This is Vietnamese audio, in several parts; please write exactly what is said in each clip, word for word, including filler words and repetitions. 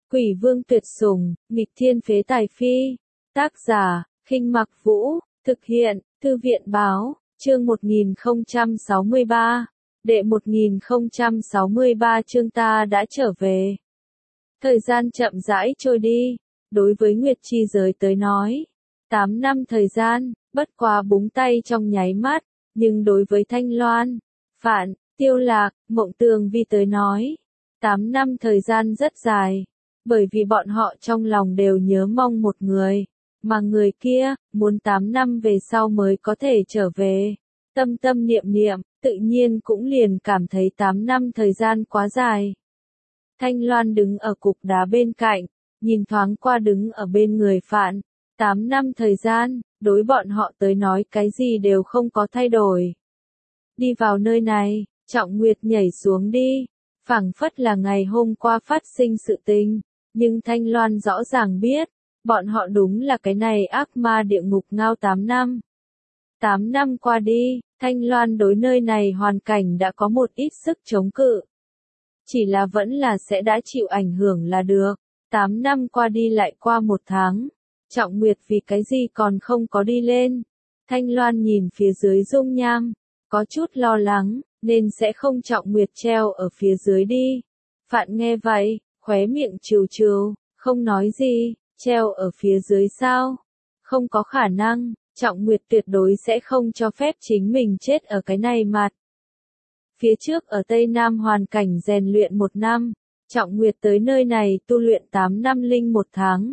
Quỷ vương tuyệt sủng, nghịch thiên phế tài phi. Tác giả, Khinh Mặc Vũ, thực hiện, Thư viện báo, chương một nghìn không trăm sáu mươi ba. Đệ một nghìn không trăm sáu mươi ba chương ta đã trở về. Thời gian chậm rãi trôi đi, đối với Nguyệt Chi giới tới nói, tám năm thời gian, bất quá búng tay trong nháy mắt, nhưng đối với Thanh Loan, Phạn, Tiêu Lạc, Mộng Tường Vi tới nói, tám năm thời gian rất dài, bởi vì bọn họ trong lòng đều nhớ mong một người, mà người kia, muốn tám năm về sau mới có thể trở về. Tâm tâm niệm niệm, tự nhiên cũng liền cảm thấy tám năm thời gian quá dài. Thanh Loan đứng ở cục đá bên cạnh, nhìn thoáng qua đứng ở bên người Phạn, tám năm thời gian, đối bọn họ tới nói cái gì đều không có thay đổi. Đi vào nơi này, Trọng Nguyệt nhảy xuống đi, phảng phất là ngày hôm qua phát sinh sự tình, nhưng Thanh Loan rõ ràng biết, bọn họ đúng là cái này ác ma địa ngục ngao tám năm. tám năm qua đi, Thanh Loan đối nơi này hoàn cảnh đã có một ít sức chống cự. Chỉ là vẫn là sẽ đã chịu ảnh hưởng là được. tám năm qua đi lại qua một tháng. Trọng Nguyệt vì cái gì còn không có đi lên. Thanh Loan nhìn phía dưới dung nham. Có chút lo lắng, nên sẽ không Trọng Nguyệt treo ở phía dưới đi. Phạn nghe vậy, khóe miệng trừ trừ, không nói gì, treo ở phía dưới sao? Không có khả năng. Trọng Nguyệt tuyệt đối sẽ không cho phép chính mình chết ở cái này mặt. Phía trước ở Tây Nam hoàn cảnh rèn luyện một năm, Trọng Nguyệt tới nơi này tu luyện tám năm linh một tháng.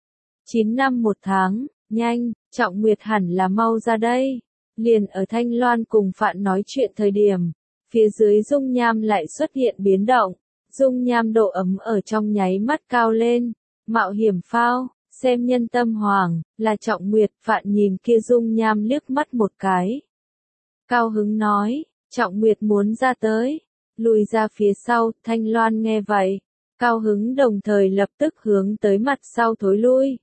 chín năm một tháng, nhanh, Trọng Nguyệt hẳn là mau ra đây. Liền ở Thanh Loan cùng Phạn nói chuyện thời điểm, phía dưới dung nham lại xuất hiện biến động, dung nham độ ấm ở trong nháy mắt cao lên, mạo hiểm phao. Xem nhân tâm hoàng, là Trọng Nguyệt. Phạn nhìn kia dung nham liếc mắt một cái. Cao hứng nói, Trọng Nguyệt muốn ra tới, lùi ra phía sau. Thanh Loan nghe vậy, cao hứng đồng thời lập tức hướng tới mặt sau thối lui.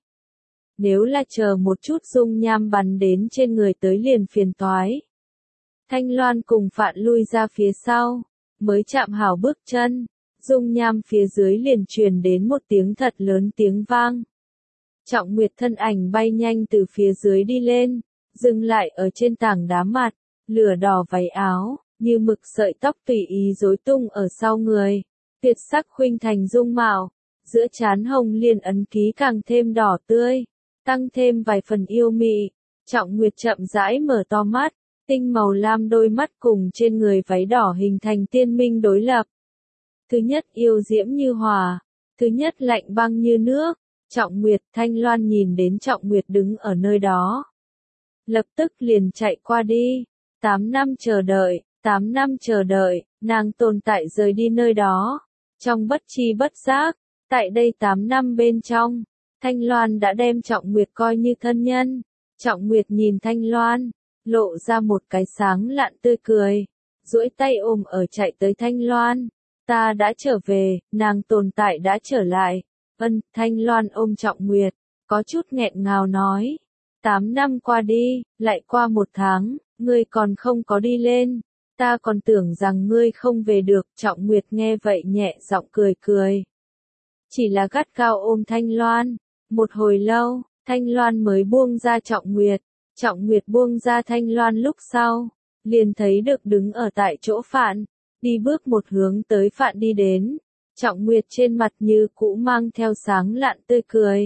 Nếu là chờ một chút dung nham bắn đến trên người tới liền phiền toái. Thanh Loan cùng Phạn lui ra phía sau, mới chạm hảo bước chân, dung nham phía dưới liền truyền đến một tiếng thật lớn tiếng vang. Trọng Nguyệt thân ảnh bay nhanh từ phía dưới đi lên, dừng lại ở trên tảng đá mặt, lửa đỏ váy áo, như mực sợi tóc tùy ý rối tung ở sau người, tuyệt sắc khuynh thành dung mạo, giữa trán hồng liên ấn ký càng thêm đỏ tươi, tăng thêm vài phần yêu mị. Trọng Nguyệt chậm rãi mở to mắt, tinh màu lam đôi mắt cùng trên người váy đỏ hình thành tiên minh đối lập. Thứ nhất yêu diễm như hòa, thứ nhất lạnh băng như nước. Trọng Nguyệt. Thanh Loan nhìn đến Trọng Nguyệt đứng ở nơi đó, lập tức liền chạy qua đi. Tám năm chờ đợi, tám năm chờ đợi, nàng tồn tại rời đi nơi đó. Trong bất chi bất giác, tại đây tám năm bên trong, Thanh Loan đã đem Trọng Nguyệt coi như thân nhân. Trọng Nguyệt nhìn Thanh Loan, lộ ra một cái sáng lạn tươi cười, duỗi tay ôm ở chạy tới Thanh Loan. Ta đã trở về, nàng tồn tại đã trở lại. Ân, Thanh Loan ôm Trọng Nguyệt, có chút nghẹn ngào nói. Tám năm qua đi, lại qua một tháng, ngươi còn không có đi lên. Ta còn tưởng rằng ngươi không về được. Trọng Nguyệt nghe vậy nhẹ giọng cười cười. Chỉ là gắt gao ôm Thanh Loan. Một hồi lâu, Thanh Loan mới buông ra Trọng Nguyệt. Trọng Nguyệt buông ra Thanh Loan lúc sau, liền thấy được đứng ở tại chỗ Phạn, đi bước một hướng tới Phạn đi đến. Trọng Nguyệt trên mặt như cũ mang theo sáng lạn tươi cười.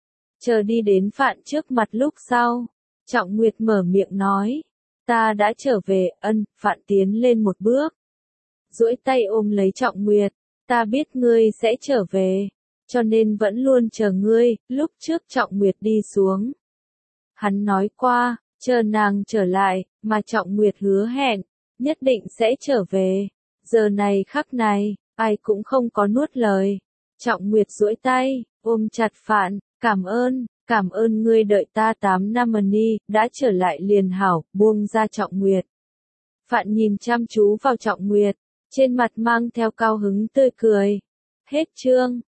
Chờ đi đến Phạn trước mặt lúc sau, Trọng Nguyệt mở miệng nói, ta đã trở về. Ân. Phạn tiến lên một bước, duỗi tay ôm lấy Trọng Nguyệt, ta biết ngươi sẽ trở về, cho nên vẫn luôn chờ ngươi. Lúc trước Trọng Nguyệt đi xuống, hắn nói qua, chờ nàng trở lại, mà Trọng Nguyệt hứa hẹn, nhất định sẽ trở về. Giờ này khắc này, ai cũng không có nuốt lời. Trọng Nguyệt duỗi tay, ôm chặt Phạn, cảm ơn, cảm ơn ngươi đợi ta tám năm đi, đã trở lại liền hảo. Buông ra Trọng Nguyệt. Phạn nhìn chăm chú vào Trọng Nguyệt, trên mặt mang theo cao hứng tươi cười. Hết chương.